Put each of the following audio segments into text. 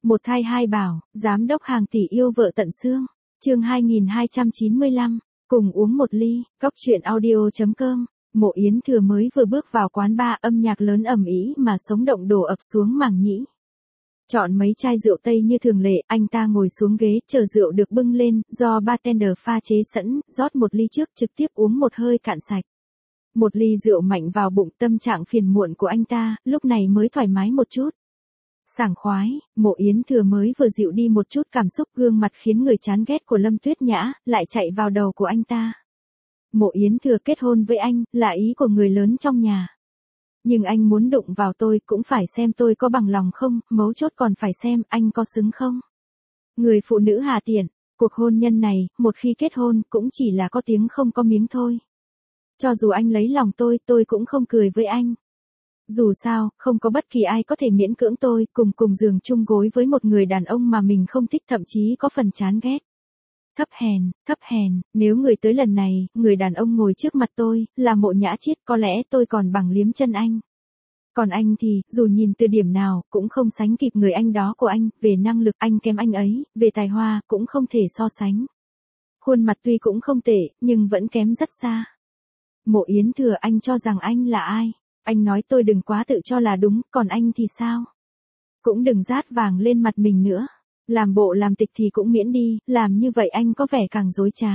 Một thai hai bảo, giám đốc hàng tỷ yêu vợ tận xương. Chương 2295, cùng uống một ly, Cóc truyện audio.com. Mộ Yến Thừa mới vừa bước vào quán bar, âm nhạc lớn ầm ĩ mà sống động đổ ập xuống màng nhĩ. Chọn mấy chai rượu Tây như thường lệ, anh ta ngồi xuống ghế chờ rượu được bưng lên, do bartender pha chế sẵn, rót một ly trước trực tiếp uống một hơi cạn sạch. Một ly rượu mạnh vào bụng, tâm trạng phiền muộn của anh ta, lúc này mới thoải mái một chút. Sảng khoái, Mộ Yến Thừa mới vừa dịu đi một chút cảm xúc, gương mặt khiến người chán ghét của Lâm Tuyết Nhã, lại chạy vào đầu của anh ta. Mộ Yến Thừa kết hôn với anh, là ý của người lớn trong nhà. Nhưng anh muốn đụng vào tôi cũng phải xem tôi có bằng lòng không, mấu chốt còn phải xem anh có xứng không. Người phụ nữ hà tiện, cuộc hôn nhân này, một khi kết hôn cũng chỉ là có tiếng không có miếng thôi. Cho dù anh lấy lòng tôi cũng không cười với anh. Dù sao, không có bất kỳ ai có thể miễn cưỡng tôi cùng giường chung gối với một người đàn ông mà mình không thích, thậm chí có phần chán ghét. Thấp hèn, nếu người tới lần này, người đàn ông ngồi trước mặt tôi, là Mộ Nhã Chiết, có lẽ tôi còn bằng liếm chân anh. Còn anh thì, dù nhìn từ điểm nào, cũng không sánh kịp người anh đó của anh, về năng lực anh kém anh ấy, về tài hoa, cũng không thể so sánh. Khuôn mặt tuy cũng không tệ, nhưng vẫn kém rất xa. Mộ Yến Thừa, anh cho rằng anh là ai? Anh nói tôi đừng quá tự cho là đúng, còn anh thì sao? Cũng đừng rát vàng lên mặt mình nữa. Làm bộ làm tịch thì cũng miễn đi, làm như vậy anh có vẻ càng dối trá.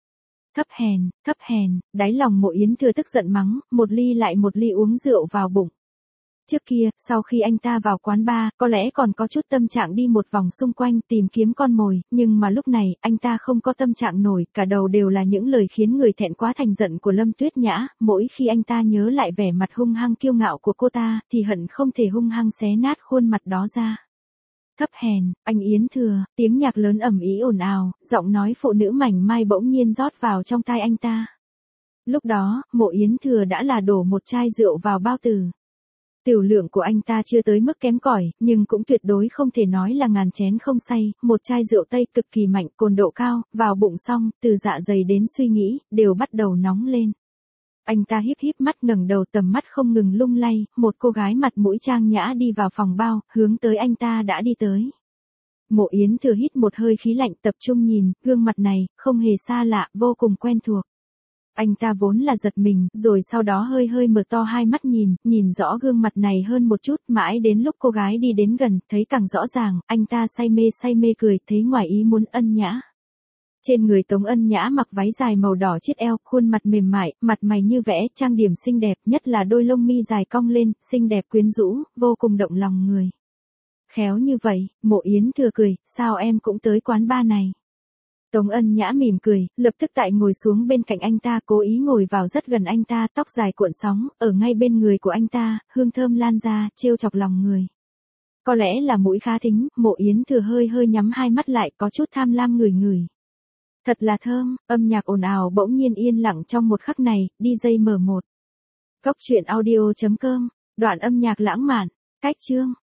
Thấp hèn, đáy lòng Mộ Yến Thừa tức giận mắng, một ly lại một ly uống rượu vào bụng. Trước kia, sau khi anh ta vào quán bar, có lẽ còn có chút tâm trạng đi một vòng xung quanh tìm kiếm con mồi, nhưng mà lúc này, anh ta không có tâm trạng nổi, cả đầu đều là những lời khiến người thẹn quá thành giận của Lâm Tuyết Nhã, mỗi khi anh ta nhớ lại vẻ mặt hung hăng kiêu ngạo của cô ta, thì hận không thể hung hăng xé nát khuôn mặt đó ra. Thấp hèn, anh Yến Thừa, tiếng nhạc lớn ầm ĩ ồn ào, giọng nói phụ nữ mảnh mai bỗng nhiên rót vào trong tai anh ta. Lúc đó, Mộ Yến Thừa đã là đổ một chai rượu vào bao tử. Tiểu lượng của anh ta chưa tới mức kém cỏi, nhưng cũng tuyệt đối không thể nói là ngàn chén không say, một chai rượu Tây cực kỳ mạnh, cồn độ cao, vào bụng xong, từ dạ dày đến suy nghĩ, đều bắt đầu nóng lên. Anh ta híp mắt ngẩng đầu, tầm mắt không ngừng lung lay, một cô gái mặt mũi trang nhã đi vào phòng bao, hướng tới anh ta đã đi tới. Mộ Yến Thừa hít một hơi khí lạnh, tập trung nhìn, gương mặt này, không hề xa lạ, vô cùng quen thuộc. Anh ta vốn là giật mình, rồi sau đó hơi mở to hai mắt nhìn rõ gương mặt này hơn một chút, mãi đến lúc cô gái đi đến gần, thấy càng rõ ràng, anh ta say mê cười, thấy ngoài ý muốn Ân Nhã. Trên người Tống Ân Nhã mặc váy dài màu đỏ chiết eo, khuôn mặt mềm mại, mặt mày như vẽ, trang điểm xinh đẹp, nhất là đôi lông mi dài cong lên, xinh đẹp quyến rũ, vô cùng động lòng người. Khéo như vậy, Mộ Yến Thừa cười, sao em cũng tới quán bar này? Tống Ân Nhã mỉm cười, lập tức tại ngồi xuống bên cạnh anh ta, cố ý ngồi vào rất gần anh ta, tóc dài cuộn sóng, ở ngay bên người của anh ta, hương thơm lan ra, trêu chọc lòng người. Có lẽ là mũi khá thính, Mộ Yến Thừa hơi nhắm hai mắt lại, có chút tham lam ngửi. Thật là thơm, âm nhạc ồn ào bỗng nhiên yên lặng trong một khắc này, DJ mở một. Cóc truyện audio.com, đoạn âm nhạc lãng mạn, cách chương.